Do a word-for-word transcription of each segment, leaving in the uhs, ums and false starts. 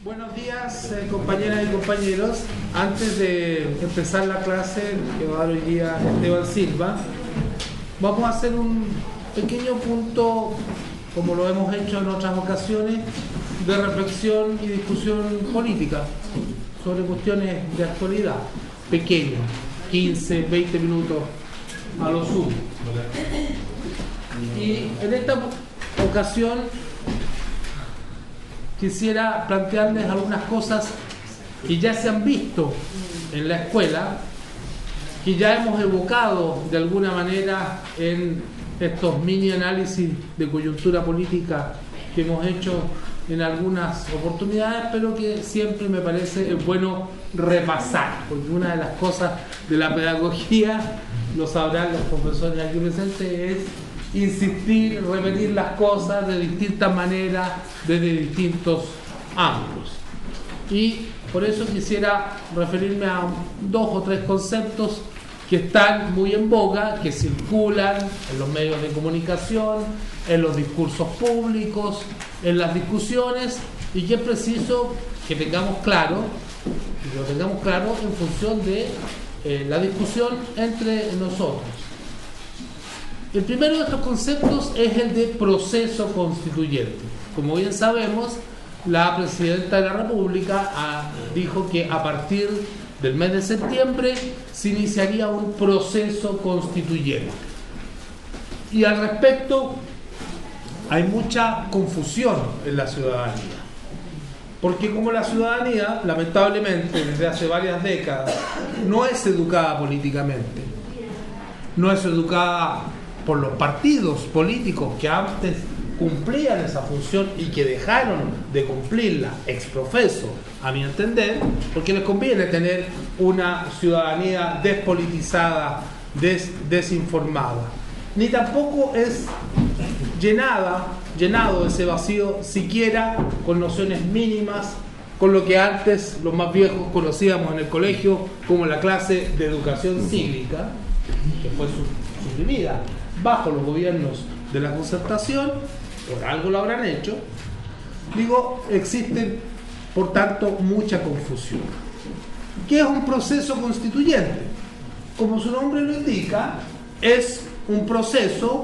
Buenos días, eh, compañeras y compañeros. Antes de empezar la clase que va a dar hoy día Esteban Silva, vamos a hacer un pequeño punto, como lo hemos hecho en otras ocasiones, de reflexión y discusión política sobre cuestiones de actualidad. Pequeño, quince, veinte minutos a lo sumo. Y en esta ocasión quisiera plantearles algunas cosas que ya se han visto en la escuela, que ya hemos evocado de alguna manera en estos mini análisis de coyuntura política que hemos hecho en algunas oportunidades, pero que siempre me parece bueno repasar, porque una de las cosas de la pedagogía, lo sabrán los profesores aquí presentes, es insistir, repetir las cosas de distintas maneras, desde distintos ángulos. Y por eso quisiera referirme a dos o tres conceptos que están muy en boga, que circulan en los medios de comunicación, en los discursos públicos, en las discusiones, y que es preciso que tengamos claro, que lo tengamos claro en función de eh, la discusión entre nosotros. El primero de estos conceptos es el de proceso constituyente. Como bien sabemos, la Presidenta de la República ah, dijo que a partir del mes de septiembre se iniciaría un proceso constituyente. Y al respecto hay mucha confusión en la ciudadanía. Porque como la ciudadanía, lamentablemente, desde hace varias décadas, no es educada políticamente, no es educada por los partidos políticos que antes cumplían esa función y que dejaron de cumplirla ex profeso, a mi entender, porque les conviene tener una ciudadanía despolitizada, des, desinformada. Ni tampoco es llenada, llenado ese vacío siquiera con nociones mínimas, con lo que antes los más viejos conocíamos en el colegio como la clase de educación cívica, que fue suprimida bajo los gobiernos de la Concertación, por algo lo habrán hecho. Digo, existe por tanto mucha confusión. ¿Qué es un proceso constituyente? Como su nombre lo indica, es un proceso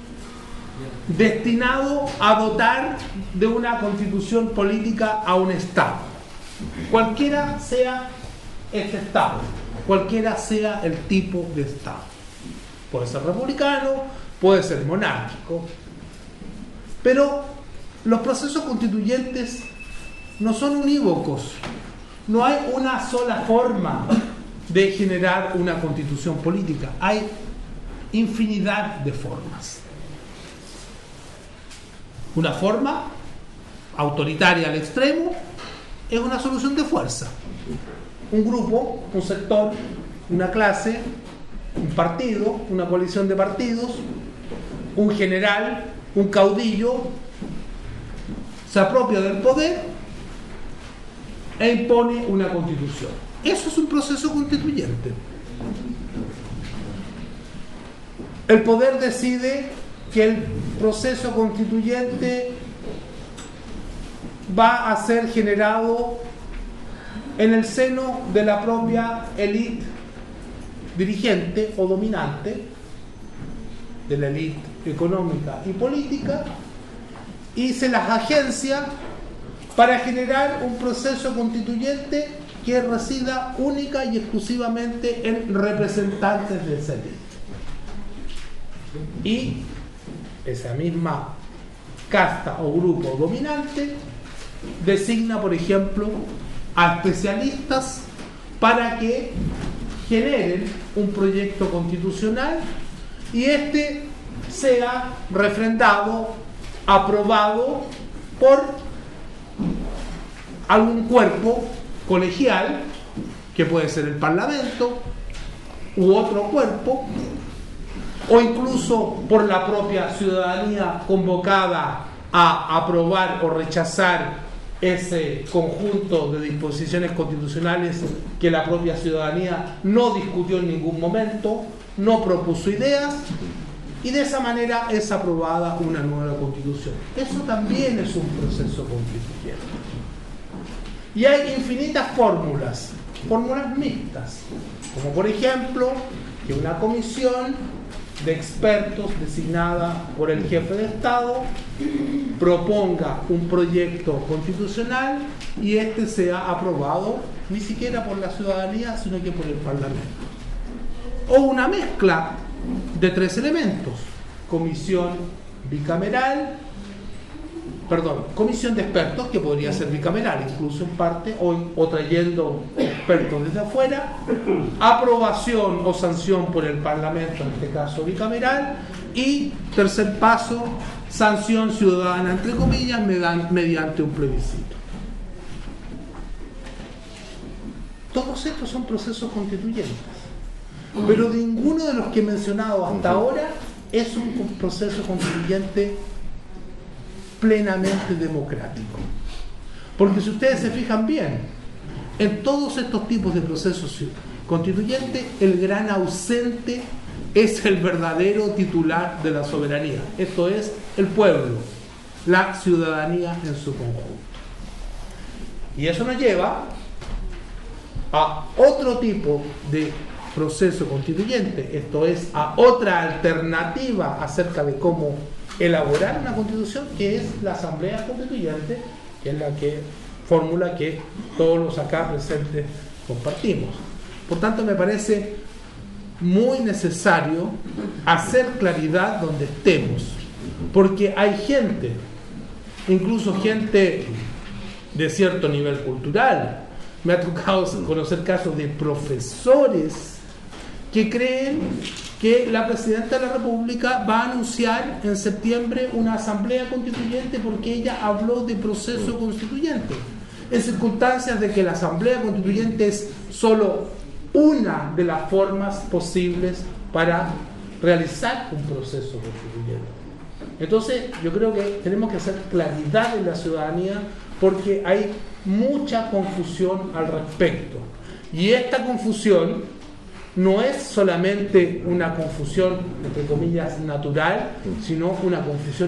destinado a dotar de una constitución política a un Estado, cualquiera sea este Estado, cualquiera sea el tipo de Estado. Puede ser republicano, puede ser monárquico. Pero los procesos constituyentes no son unívocos. No hay una sola forma de generar una constitución política. Hay infinidad de formas. Una forma autoritaria al extremo es una solución de fuerza. Un grupo, un sector, una clase, un partido, una coalición de partidos, un general, un caudillo, se apropia del poder e impone una constitución. Eso es un proceso constituyente. El poder decide que el proceso constituyente va a ser generado en el seno de la propia élite dirigente o dominante, de la élite económica y política, y se las agencia para generar un proceso constituyente que resida única y exclusivamente en representantes de esa élite. Y esa misma casta o grupo dominante designa, por ejemplo, a especialistas para que generen un proyecto constitucional y este sea refrendado, aprobado por algún cuerpo colegial, que puede ser el Parlamento u otro cuerpo, o incluso por la propia ciudadanía convocada a aprobar o rechazar ese conjunto de disposiciones constitucionales que la propia ciudadanía no discutió en ningún momento, no propuso ideas, y de esa manera es aprobada una nueva constitución. Eso también es un proceso constituyente. Y hay infinitas fórmulas, fórmulas mixtas, como por ejemplo que una comisión de expertos designada por el jefe de Estado proponga un proyecto constitucional y este sea aprobado ni siquiera por la ciudadanía, sino que por el Parlamento. O una mezcla de tres elementos: comisión bicameral, perdón, comisión de expertos, que podría ser bicameral incluso en parte, o, o trayendo expertos desde afuera, aprobación o sanción por el Parlamento, en este caso bicameral, y tercer paso, sanción ciudadana, entre comillas, mediante un plebiscito. Todos estos son procesos constituyentes, pero ninguno de los que he mencionado hasta ahora es un proceso constituyente plenamente democrático. Porque si ustedes se fijan bien, en todos estos tipos de procesos constituyentes, el gran ausente es el verdadero titular de la soberanía. Esto es el pueblo, la ciudadanía en su conjunto. Y eso nos lleva a otro tipo de proceso constituyente, esto es, a otra alternativa acerca de cómo elaborar una constitución, que es la Asamblea Constituyente, que es la que fórmula que todos los acá presentes compartimos. Por tanto, me parece muy necesario hacer claridad donde estemos, porque hay gente, incluso gente de cierto nivel cultural, me ha tocado conocer casos de profesores que creen que la Presidenta de la República va a anunciar en septiembre una asamblea constituyente porque ella habló de proceso constituyente, en circunstancias de que la asamblea constituyente es solo una de las formas posibles para realizar un proceso constituyente. Entonces, yo creo que tenemos que hacer claridad en la ciudadanía, porque hay mucha confusión al respecto. Y esta confusión no es solamente una confusión, entre comillas, natural, sino una confusión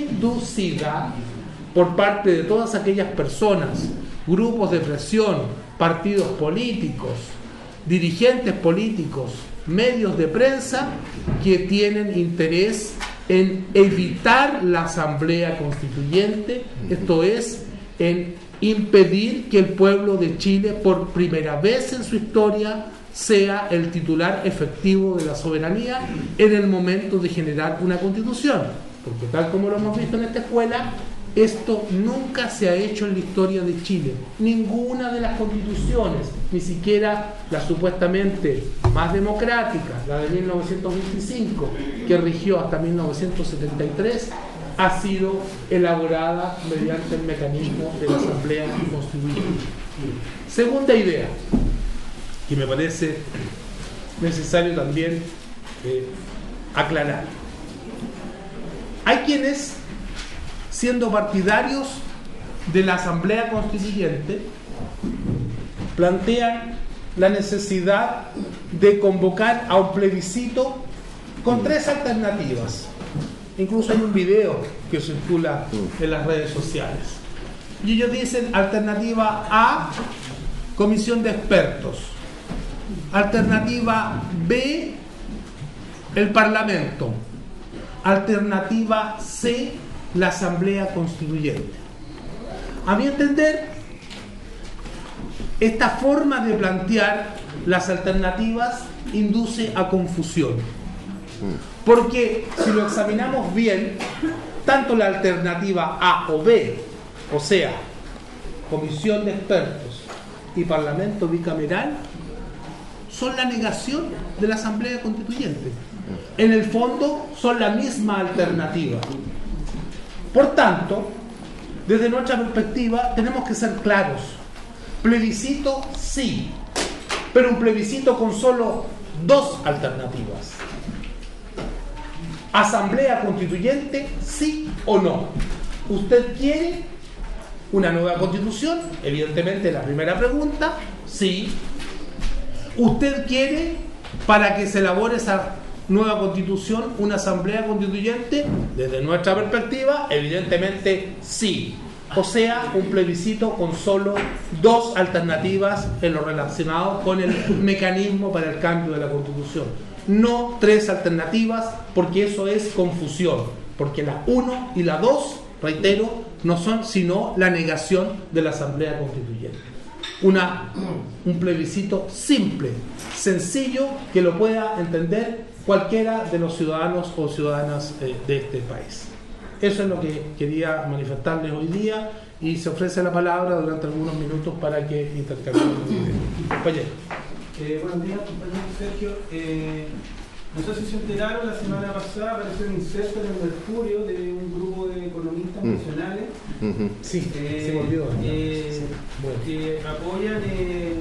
inducida por parte de todas aquellas personas, grupos de presión, partidos políticos, dirigentes políticos, medios de prensa, que tienen interés en evitar la Asamblea Constituyente, esto es, en impedir que el pueblo de Chile, por primera vez en su historia, sea el titular efectivo de la soberanía en el momento de generar una constitución. Porque tal como lo hemos visto en esta escuela, esto nunca se ha hecho en la historia de Chile. Ninguna de las constituciones, ni siquiera la supuestamente más democrática, la de mil novecientos veinticinco, que rigió hasta mil novecientos setenta y tres, ha sido elaborada mediante el mecanismo de la Asamblea Constituyente. Segunda idea, que me parece necesario también eh, aclarar. Hay quienes, siendo partidarios de la Asamblea Constituyente, plantean la necesidad de convocar a un plebiscito con tres alternativas. Incluso hay un video que circula en las redes sociales. Y ellos dicen: alternativa A, comisión de expertos. Alternativa B, el Parlamento. Alternativa C, la Asamblea Constituyente. A mi entender, esta forma de plantear las alternativas induce a confusión. Porque si lo examinamos bien, tanto la alternativa A o B, o sea, comisión de expertos y parlamento bicameral, son la negación de la Asamblea Constituyente. En el fondo, son la misma alternativa. Por tanto, desde nuestra perspectiva, tenemos que ser claros. Plebiscito, sí, pero un plebiscito con solo dos alternativas. Asamblea Constituyente, sí o no. ¿Usted quiere una nueva constitución? Evidentemente, la primera pregunta, sí. ¿Usted quiere, para que se elabore esa nueva constitución, una Asamblea Constituyente? Desde nuestra perspectiva, evidentemente, sí. O sea, un plebiscito con solo dos alternativas en lo relacionado con el mecanismo para el cambio de la Constitución. No tres alternativas, porque eso es confusión. Porque la uno y la dos, reitero, no son sino la negación de la Asamblea Constituyente. Una, un plebiscito simple, sencillo, que lo pueda entender cualquiera de los ciudadanos o ciudadanas eh, de este país. Eso es lo que quería manifestarles hoy día y se ofrece la palabra durante algunos minutos para que intercambiemos ideas. Compañero. Eh, buenos días, compañero Sergio. Eh, no sé si se enteraron, la semana pasada apareció un inserto en el Mercurio de un grupo de economistas mm. nacionales. Mm-hmm. Sí, eh, se me olvidó. Eh, sí, bueno. Que apoyan, eh,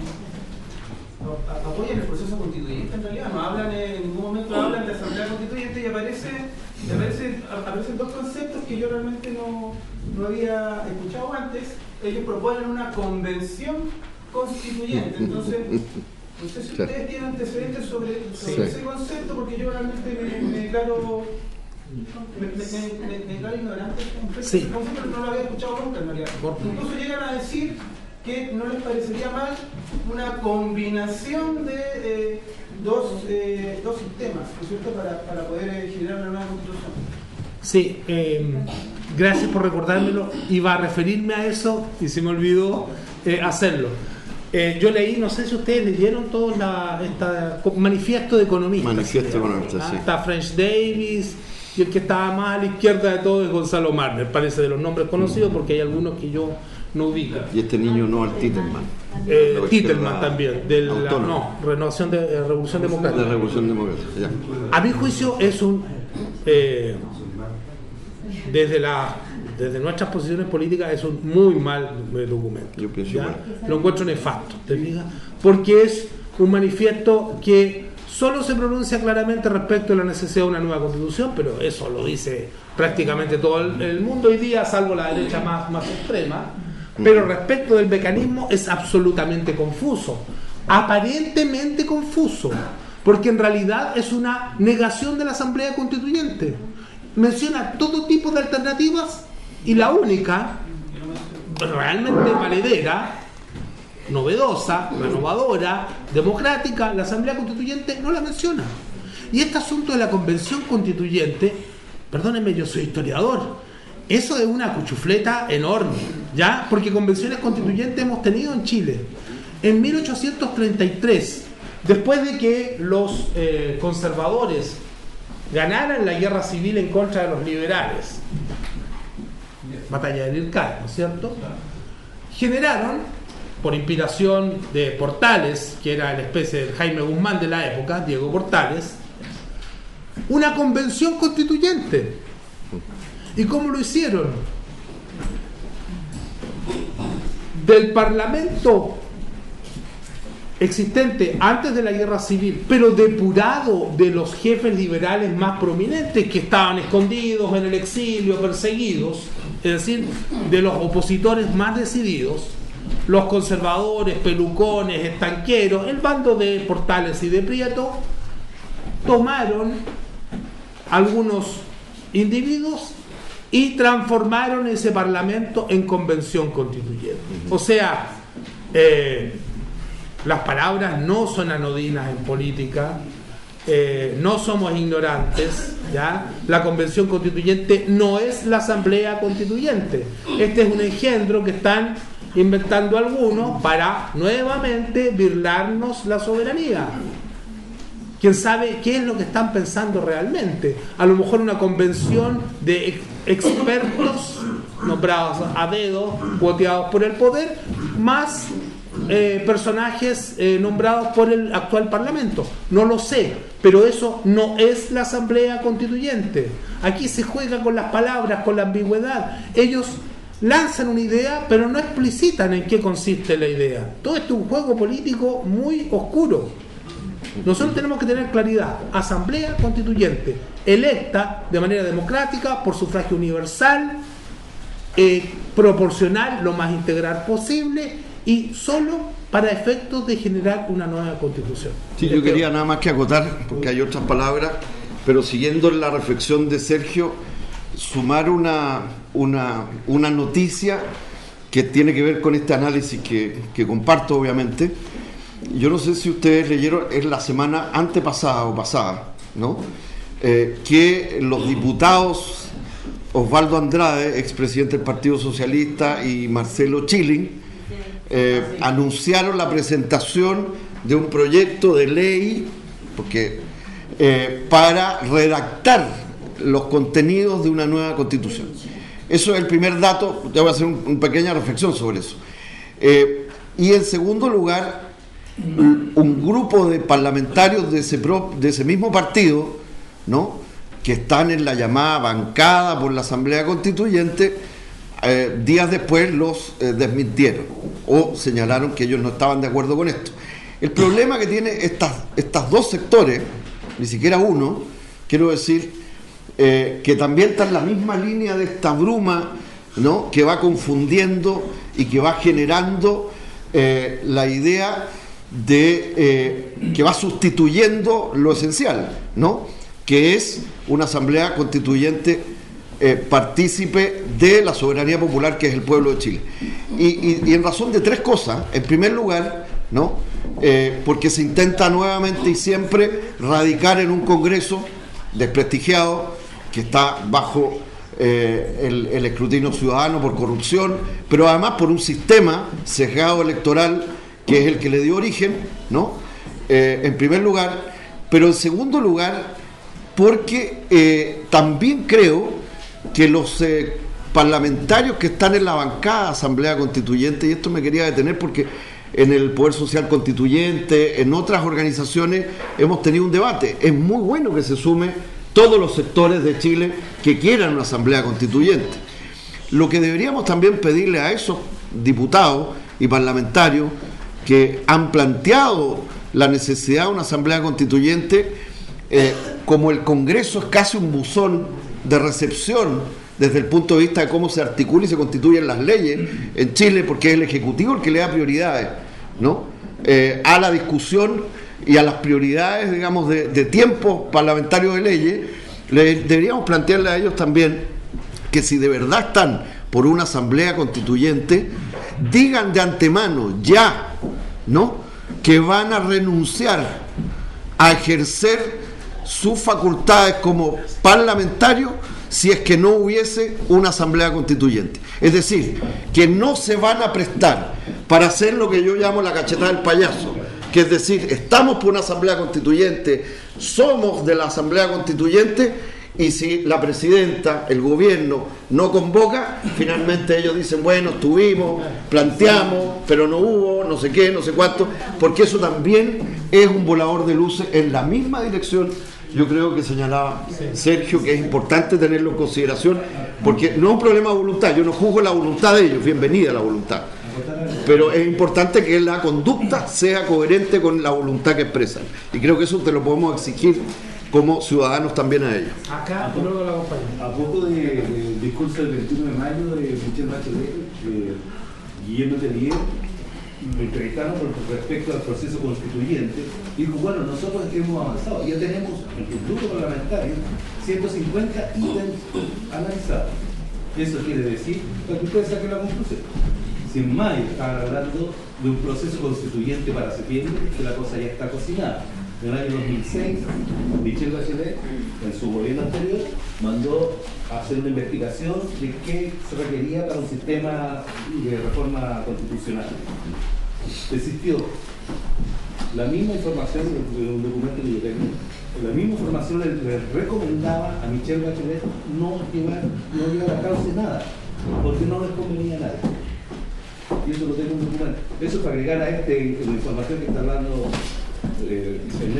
apoyan el proceso constituyente en realidad. No hablan, eh, en ningún momento hablan de asamblea constituyente y aparece, y aparece, aparecen dos conceptos que yo realmente no, no había escuchado antes. Ellos proponen una convención constituyente. Entonces, no sé si ustedes tienen antecedentes sobre, sobre sí. ese concepto, porque yo realmente me, me declaro me, me, me, me, me declaro ignorante. Sí. Ese concepto no lo había escuchado nunca en realidad. Incluso llegan a decir que no les parecería mal una combinación de eh, dos, eh, dos sistemas, ¿no es cierto?, para, para poder eh, generar una nueva constitución. Sí, eh, gracias por recordármelo. Iba a referirme a eso y se me olvidó eh, hacerlo. Eh, yo leí, no sé si ustedes leyeron todo la, esta manifiesto de economistas. Manifiesto de economistas, sí. Está French Davis y el que estaba más a la izquierda de todo es Gonzalo Marner, parece, de los nombres conocidos, porque hay algunos que yo no ubico. Y este niño no, el Titelman. Eh, Titelman también, de la no, Renovación de eh, Revolución Democrática. De Revolución Democrática, ya. A mi juicio es un eh, desde la desde nuestras posiciones políticas es un muy mal eh, documento. Yo pienso ¿ya? Lo encuentro nefasto, ¿te fijas? Porque es un manifiesto que solo se pronuncia claramente respecto a la necesidad de una nueva constitución, pero eso lo dice prácticamente todo el, el mundo hoy día, salvo la derecha más, más extrema. Pero respecto del mecanismo es absolutamente confuso, aparentemente confuso, porque en realidad es una negación de la Asamblea Constituyente. Menciona todo tipo de alternativas y la única realmente valedera, novedosa, renovadora, democrática, la Asamblea Constituyente no la menciona. Y este asunto de la Convención Constituyente, perdónenme, yo soy historiador, eso es una cuchufleta enorme, ¿ya? Porque convenciones constituyentes hemos tenido en Chile. En mil ochocientos treinta y tres, después de que los eh, conservadores ganaran la guerra civil en contra de los liberales, batalla de Lircay, ¿no es cierto?, generaron, por inspiración de Portales, que era la especie del Jaime Guzmán de la época, Diego Portales, una convención constituyente. ¿Y cómo lo hicieron? Del Parlamento existente antes de la guerra civil, pero depurado de los jefes liberales más prominentes que estaban escondidos en el exilio, perseguidos, es decir, de los opositores más decididos, los conservadores, pelucones, estanqueros, el bando de Portales y de Prieto, tomaron algunos individuos y transformaron ese parlamento en convención constituyente. O sea, eh, las palabras no son anodinas en política, eh, no somos ignorantes, ¿ya? La convención constituyente no es la asamblea constituyente. Este es un engendro que están inventando algunos para nuevamente birlarnos la soberanía. ¿Quién sabe qué es lo que están pensando realmente? A lo mejor una convención de expertos nombrados a dedo, cuoteados por el poder, más eh, personajes eh, nombrados por el actual Parlamento. No lo sé, pero eso no es la Asamblea Constituyente. Aquí se juega con las palabras, con la ambigüedad. Ellos lanzan una idea, pero no explicitan en qué consiste la idea. Todo esto es un juego político muy oscuro. Nosotros tenemos que tener claridad. Asamblea Constituyente, electa de manera democrática, por sufragio universal, eh, proporcional, lo más integral posible, y solo para efectos de generar una nueva Constitución. Sí, yo quería nada más que acotar, porque hay otras palabras, pero siguiendo la reflexión de Sergio, sumar una, una, una noticia que tiene que ver con este análisis que, que comparto, obviamente. Yo no sé si ustedes leyeron, es la semana antepasada o pasada, ¿no? Eh, que los diputados Osvaldo Andrade, expresidente del Partido Socialista, y Marcelo Chilling eh, anunciaron la presentación de un proyecto de ley porque, eh, para redactar los contenidos de una nueva constitución. Eso es el primer dato. Ya voy a hacer un, una pequeña reflexión sobre eso. Eh, y en segundo lugar, un grupo de parlamentarios de ese, pro, de ese mismo partido, ¿no?, que están en la llamada bancada por la Asamblea Constituyente, eh, días después los eh, desmintieron o señalaron que ellos no estaban de acuerdo con esto. El problema que tiene estas, estas dos sectores, ni siquiera uno, quiero decir, eh, que también está en la misma línea de esta bruma, ¿no?, que va confundiendo y que va generando eh, la idea de eh, que va sustituyendo lo esencial, ¿no?, que es una asamblea constituyente eh, partícipe de la soberanía popular, que es el pueblo de Chile. Y, y, y en razón de tres cosas. En primer lugar, ¿no?, eh, porque se intenta nuevamente y siempre radicar en un Congreso desprestigiado, que está bajo eh, el, el escrutinio ciudadano por corrupción, pero además por un sistema sesgado electoral que es el que le dio origen, ¿no?, eh, en primer lugar. Pero en segundo lugar, porque eh, también creo que los eh, parlamentarios que están en la bancada de Asamblea Constituyente, y esto me quería detener porque en el Poder Social Constituyente, en otras organizaciones, hemos tenido un debate. Es muy bueno que se sume todos los sectores de Chile que quieran una Asamblea Constituyente. Lo que deberíamos también pedirle a esos diputados y parlamentarios que han planteado la necesidad de una Asamblea Constituyente, Eh, como el Congreso es casi un buzón de recepción desde el punto de vista de cómo se articulan y se constituyen las leyes en Chile, porque es el Ejecutivo el que le da prioridades, ¿no?, eh, a la discusión y a las prioridades, digamos, de, de tiempo parlamentario de leyes. Le, deberíamos plantearle a ellos también que si de verdad están por una asamblea constituyente, digan de antemano ya, ¿no?, que van a renunciar a ejercer sus facultades como parlamentarios si es que no hubiese una asamblea constituyente. Es decir, que no se van a prestar para hacer lo que yo llamo la cachetada del payaso, que es decir, estamos por una asamblea constituyente, somos de la asamblea constituyente, y si la presidenta, el gobierno, no convoca, finalmente ellos dicen, bueno, estuvimos, planteamos, pero no hubo, no sé qué, no sé cuánto, porque eso también es un volador de luces en la misma dirección. Yo creo que señalaba Sergio que es importante tenerlo en consideración, porque no es un problema de voluntad, yo no juzgo la voluntad de ellos, bienvenida la voluntad, pero es importante que la conducta sea coherente con la voluntad que expresan, y creo que eso te lo podemos exigir como ciudadanos también a ellos. Acá, y luego la compañía. A poco del de, de discurso del veintiuno de mayo de Michelle Bachelet, eh, Guillermo Tellier me entrevistaron por respecto al proceso constituyente, y dijo, bueno, nosotros hemos avanzado, ya tenemos en el grupo parlamentario ciento cincuenta ítems analizados. Eso quiere decir, para que ustedes saquen la conclusión. Si en mayo estaban hablando de un proceso constituyente para septiembre, que la cosa ya está cocinada. En el año dos mil seis, Michelle Bachelet, en su gobierno anterior, mandó a hacer una investigación de qué se requería para un sistema de reforma constitucional. Existió la misma información de un documento que yo tengo, la misma información le, le recomendaba a Michelle Bachelet no llevar, no llevar a cabo nada, porque no les convenía a nadie. Y eso lo tengo en un documento. Eso es para agregar a este, la información que está hablando. Eh,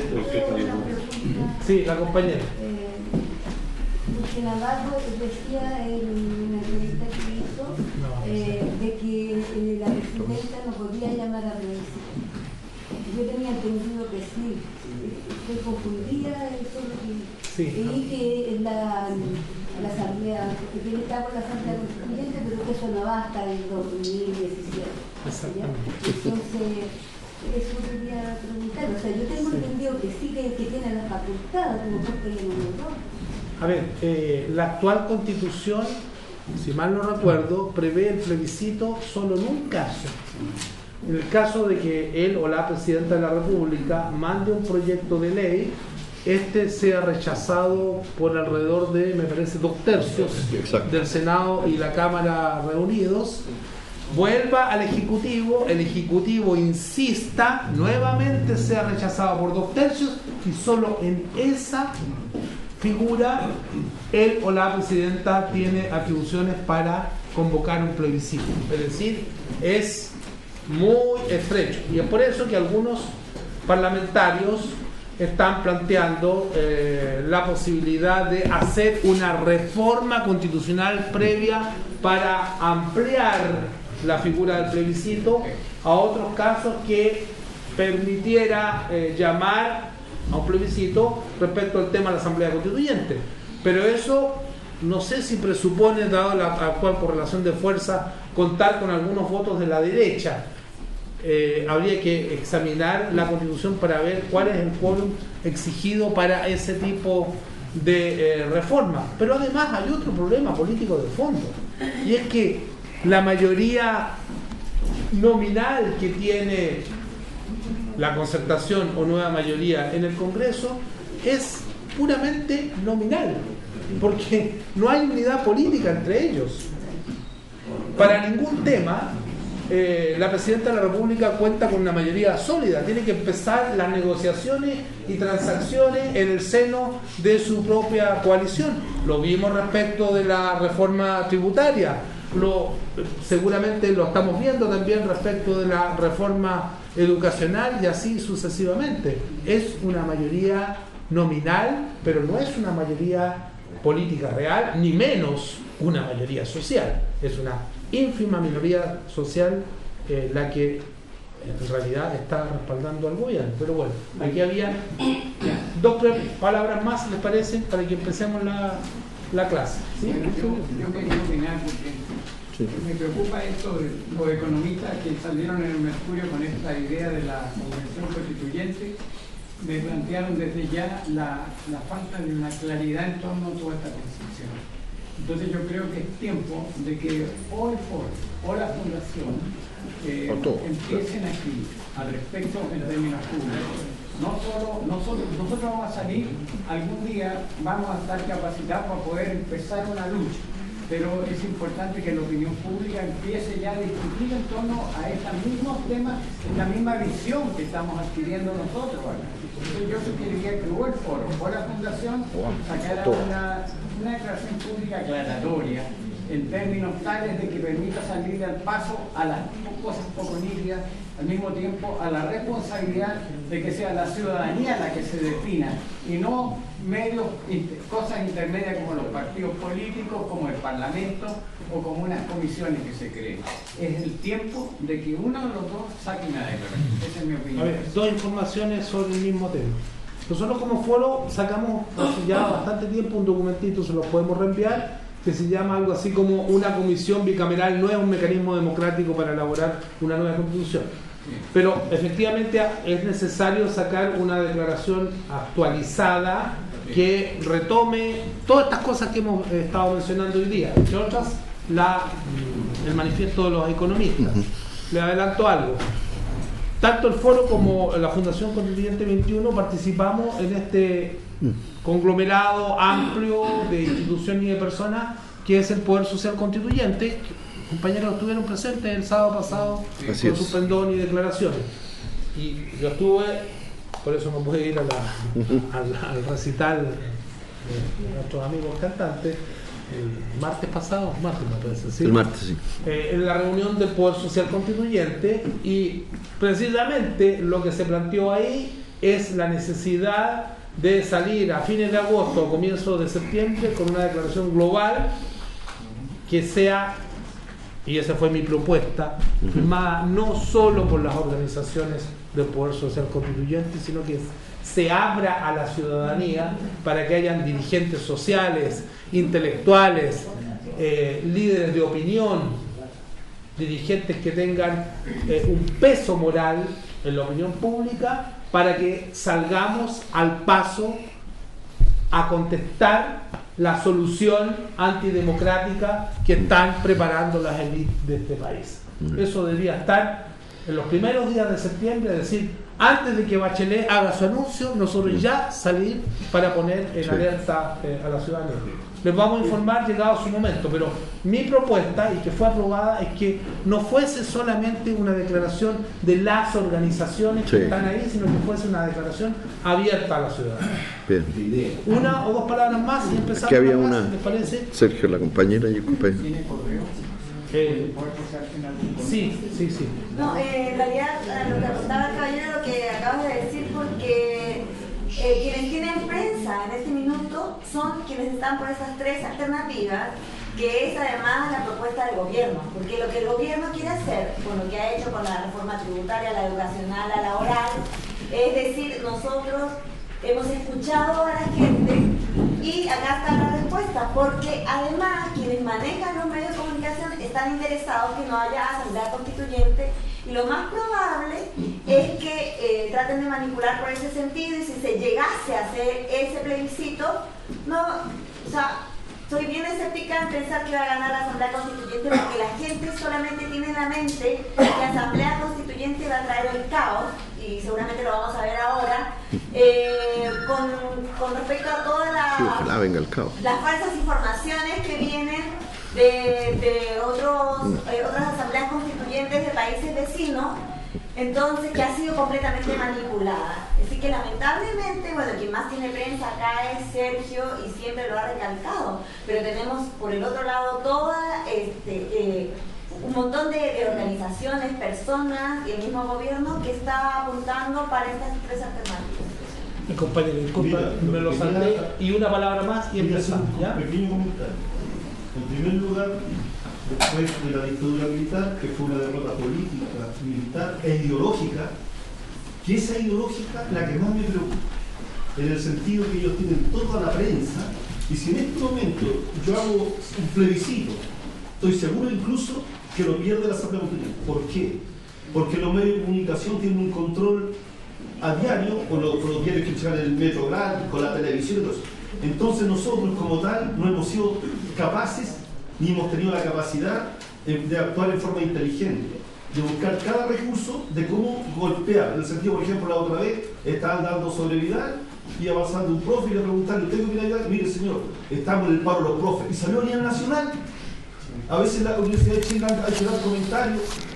sí, la compañera. Eh, porque Navarro decía en una entrevista que hizo eh, de que eh, la presidenta no podía llamar a plebiscito. Yo tenía entendido que sí, se confundía eso y, sí, y que en la, la asamblea, que tiene que haber la asamblea constituyente, pero que eso no va hasta el dos mil diecisiete. Entonces, eso quería preguntar, o sea, yo tengo sí. entendido que sí que, que tiene la facultad, como porque no lo. A ver, eh, la actual constitución si mal no recuerdo, prevé el plebiscito solo en un caso. En el caso de que él o la presidenta de la República mande un proyecto de ley, este sea rechazado por alrededor de, me parece, dos tercios Exacto. del Senado y la Cámara reunidos, vuelva al Ejecutivo, el Ejecutivo insista, nuevamente sea rechazado por dos tercios y solo en esa figura él o la presidenta tiene atribuciones para convocar un plebiscito. Es decir, es muy estrecho y es por eso que algunos parlamentarios están planteando eh, la posibilidad de hacer una reforma constitucional previa para ampliar la figura del plebiscito a otros casos que permitiera eh, llamar a un plebiscito respecto al tema de la Asamblea Constituyente. Pero eso no sé si presupone, dado la actual correlación de fuerza, contar con algunos votos de la derecha. Eh, habría que examinar la Constitución para ver cuál es el quórum exigido para ese tipo de eh, reforma. Pero además hay otro problema político de fondo, y es que la mayoría nominal que tiene la Concertación o nueva mayoría en el Congreso es puramente nominal, porque no hay unidad política entre ellos. Para ningún tema eh, la Presidenta de la República cuenta con una mayoría sólida, tiene que empezar las negociaciones y transacciones en el seno de su propia coalición. Lo vimos respecto de la reforma tributaria, lo, seguramente lo estamos viendo también respecto de la reforma educacional y así sucesivamente. Es una mayoría nominal, pero no es una mayoría política real, ni menos una mayoría social. Es una ínfima minoría social eh, la que en realidad está respaldando al gobierno. Pero bueno, aquí había dos palabras más, ¿les parece? Para que empecemos la, la clase. ¿Sí? Bueno, yo, yo quería opinar porque sí. Me preocupa esto de los economistas que salieron en el Mercurio con esta idea de la convención constituyente. Me plantearon desde ya la, la falta de una claridad en torno a toda esta constitución. Entonces yo creo que es tiempo de que o el foro o la fundación eh, empiecen a escribir al respecto en términos públicos. No solo, no solo, nosotros vamos a salir, algún día vamos a estar capacitados para poder empezar una lucha, pero es importante que la opinión pública empiece ya a discutir en torno a estos mismos temas, esta misma visión que estamos adquiriendo nosotros acá. Entonces yo sugeriría que o el foro o la fundación sacara una, una declaración pública aclaratoria en términos tales de que permita salir al paso a las cosas poco nítidas, al mismo tiempo a la responsabilidad de que sea la ciudadanía la que se defina y no medios, cosas intermedias como los partidos políticos, como el Parlamento o como unas comisiones que se creen. Es el tiempo de que uno de los dos saque una declaración. Esa es mi opinión. A ver, dos informaciones sobre el mismo tema. Nosotros como foro sacamos hace ya bastante tiempo un documentito, se lo podemos reenviar, que se llama algo así como una comisión bicameral, no es un mecanismo democrático para elaborar una nueva constitución. Pero efectivamente es necesario sacar una declaración actualizada que retome todas estas cosas que hemos estado mencionando hoy día, entre otras la, el manifiesto de los economistas. Le adelanto algo. Tanto el foro como la Fundación Constituyente veintiuno participamos en este conglomerado amplio de instituciones y de personas que es el Poder Social Constituyente. Compañeros estuvieron presentes el sábado pasado Así con es. sus pendón y declaraciones. Y yo estuve, por eso no pude ir a la, al, al recital de nuestros amigos cantantes, el martes pasado, martes me parece, ¿sí? El martes, sí. Eh, en la reunión del Poder Social Constituyente, y precisamente lo que se planteó ahí es la necesidad de salir a fines de agosto o comienzos de septiembre con una declaración global que sea, y esa fue mi propuesta, uh-huh. más no solo por las organizaciones del Poder Social Constituyente, sino que se abra a la ciudadanía para que hayan dirigentes sociales, intelectuales, eh, líderes de opinión, dirigentes que tengan eh, un peso moral en la opinión pública, para que salgamos al paso a contestar la solución antidemocrática que están preparando las élites de este país. Eso debería estar en los primeros días de septiembre, es decir, antes de que Bachelet haga su anuncio, nosotros ya salir para poner en alerta eh, a la ciudadanía. Les vamos a informar llegado su momento, pero mi propuesta, y que fue aprobada, es que no fuese solamente una declaración de las organizaciones que sí. están ahí, sino que fuese una declaración abierta a la ciudadanía. Bien. Una o dos palabras más y empezamos. Aquí había más, una, ¿les parece? Sergio, la compañera y el compañero. ¿Tiene correo? Eh, sí, sí, sí. No, eh, en realidad eh, lo que apuntaba el caballero, lo que acabas de decir, porque eh, quienes tienen prensa en este minuto son quienes están por esas tres alternativas, que es además la propuesta del gobierno, porque lo que el gobierno quiere hacer, con lo que ha hecho con la reforma tributaria, la educacional, la laboral, es decir, nosotros hemos escuchado a la gente y acá está la respuesta, porque además quienes manejan los medios de comunicación están interesados que no haya asamblea constituyente y lo más probable es que eh, traten de manipular por ese sentido, y si se llegase a hacer ese plebiscito, no, o sea, soy bien escéptica en pensar que va a ganar la asamblea constituyente, porque la gente solamente tiene en la mente que la asamblea constituyente va a traer el caos, y seguramente lo vamos a ver ahora, eh, con, con respecto a todas la, sí, ojalá venga el caos. las falsas informaciones que vienen de, de otros, eh, otras asambleas constituyentes de países vecinos, entonces que ha sido completamente manipulada. Así que lamentablemente, bueno, quien más tiene prensa acá es Sergio y siempre lo ha recalcado, pero tenemos por el otro lado toda este eh, un montón de, de organizaciones, personas y el mismo gobierno que está apuntando para estas tres alternativas. Mi compañero, disculpa, Mira, me lo quería- salté, y una palabra más y Quería hacer empezamos, un ¿ya? pequeño comentario. En primer lugar, después de la dictadura militar, que fue una derrota política, militar e ideológica, que esa ideológica la que más me preocupa, en el sentido que ellos tienen toda la prensa, y si en este momento yo hago un plebiscito, estoy seguro incluso que lo pierde la Asamblea Constituyente. ¿Por qué? Porque los medios de comunicación tienen un control a diario con los, con los diarios que llegan en el metro grande, con la televisión y todo eso. Entonces nosotros como tal no hemos sido capaces, ni hemos tenido la capacidad de, de actuar en forma inteligente, de buscar cada recurso de cómo golpear. En el sentido, por ejemplo, la otra vez estaban dando sobre Vidal y avanzando un profe y le preguntaron, ¿usted qué opina de Vidal? Mire señor, estamos en el paro los profes. Y salió a nivel nacional. A veces la Universidad de Chile ha hecho dar comentarios,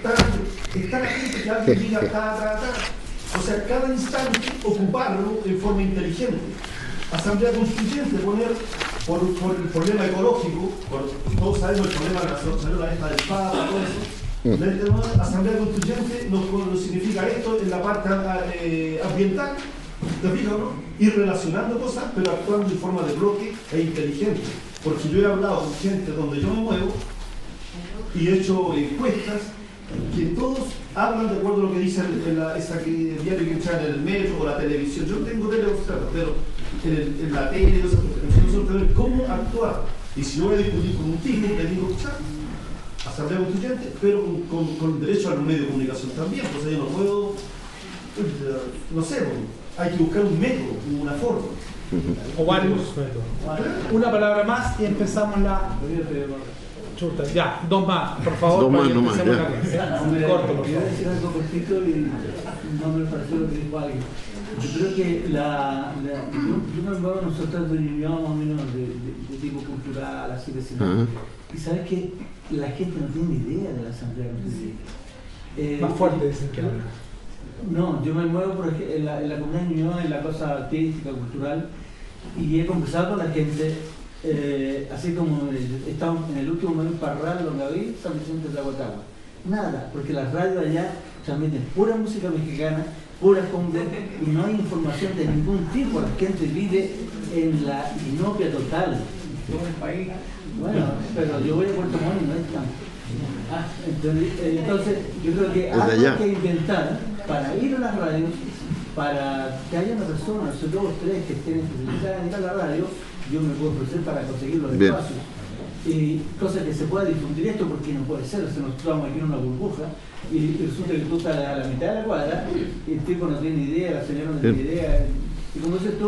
está la gente que alguien diga ta, ta, ta. O sea, cada instante ocuparlo en forma inteligente. Asamblea Constituyente, poner por, por el problema ecológico, por, todos sabemos el problema de la salud, la esta del Papa, todo eso. La, la Asamblea Constituyente no, no significa esto en la parte eh, ambiental, ¿te fijas, no? Ir relacionando cosas, pero actuando en forma de bloque e inteligente. Porque yo he hablado con gente donde yo me muevo y he hecho encuestas que todos hablan de acuerdo a lo que dice el, el, la, esa que, el diario que entra en el metro o la televisión. Yo no tengo tele, pero en, el, en la tele, nosotros tenemos cómo actuar. Y si yo voy a discutir con un tipo, le digo, Asamblea Constituyente, pero con, con, con derecho a los medios de comunicación también. Pues yo no puedo, no sé, hay que buscar un método, una forma. O varios métodos. Una palabra más y empezamos la... Chuta, ya, dos más, por favor. Dos más, para que no más, empecemos ya. la clase. Hombre, Corto, por quiero favor. decir algo cortito y no me pareció lo que dijo alguien. Yo creo que la, la yo, yo me muevo en un sector de unión más o menos de, de, de tipo cultural, así de Ajá. y sabes que la gente no tiene idea de la Asamblea Constituyente. Eh, Más fuerte dicen que habla. No, yo me muevo por ejemplo, en, la, en la comunidad de Ñuñoa, en la cosa artística, cultural, y he conversado con la gente, eh, así como eh, estamos en el último momento Parral, Longaví, San Vicente de Tlahuatagua. Nada, porque las radios allá transmiten pura música mexicana, pura cumbia, y no hay información de ningún tipo. La gente vive en la inopia total. Todo el país. Bueno, pero yo voy a Puerto Montt y no es tan. Ah, entonces, eh, entonces, yo creo que Desde algo allá. hay que inventar para ir a las radios, para que haya una persona, o dos o tres que estén especializadas en ir a la radio, yo me puedo ofrecer para conseguir los Bien. espacios. Y cosa que se pueda difundir esto, porque no puede ser, o sea, nosotros estamos aquí en una burbuja y, y resulta que tú estás a la mitad de la cuadra y el tipo no tiene idea, la señora no tiene Bien. idea. Y como dices tú,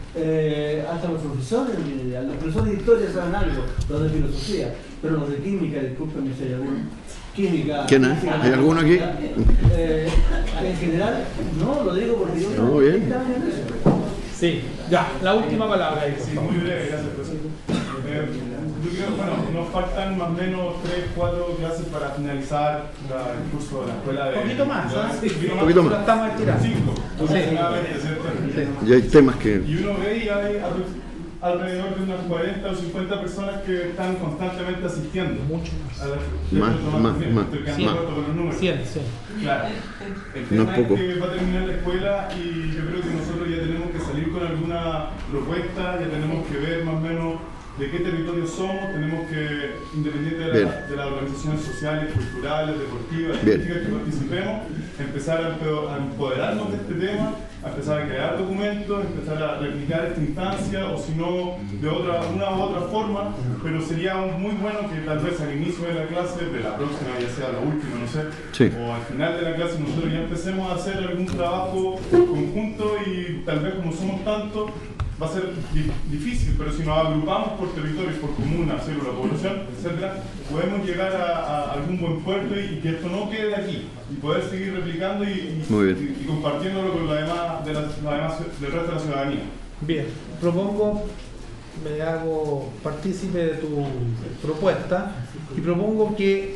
Eh, hasta los profesores, eh, los profesores de historia saben algo, los de filosofía, pero los de química, discúlpenme si hay alguno. Química. ¿Quién es? física, ¿Hay alguno aquí? Eh, en general, no, lo digo porque yo No, bien. estaba en eso. Sí, ya, la última palabra ahí, por Sí, favor. muy breve, gracias, profesor. Eh, yo creo, bueno, nos faltan más o menos tres, cuatro clases para finalizar la- el curso de la escuela de... Un poquito más, ¿ah? Sí, Un poquito más. Lo estamos estirando. Cinco, Sí. aproximadamente, ¿cierto? Y hay temas que... Y uno ve y hay apro- alrededor de unas cuarenta o cincuenta personas que están constantemente asistiendo. Mucho más. A la, Más, Tomás, más, también, más, estoy quedando más. corto con los números. cien, cien. Claro. El No tema es es, poco. que va a terminar la escuela y yo creo que nosotros ya tenemos que salir con alguna propuesta, ya tenemos que ver más o menos de qué territorio somos, tenemos que, independiente de, Bien. la, de las organizaciones sociales, culturales, deportivas, Bien. políticas que participemos, empezar a, empe- a empoderarnos de este tema, a empezar a crear documentos, empezar a replicar esta instancia, o si no, de otra, una u otra forma, pero sería muy bueno que tal vez al inicio de la clase, de la próxima, ya sea la última, no sé, Sí. o al final de la clase nosotros ya empecemos a hacer algún trabajo conjunto y tal vez como somos tantos, va a ser di- difícil, pero si nos agrupamos por territorios, por comuna, célula, población, etcétera, podemos llegar a, a algún buen puerto y, y que esto no quede aquí y poder seguir replicando y, y- Muy bien. y- y compartiéndolo con la demás, de la, la demás, del resto de la ciudadanía. Bien, propongo, me hago partícipe de tu propuesta y propongo que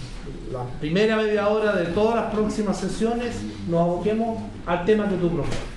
la primera media hora de todas las próximas sesiones nos aboquemos al tema que tú propones.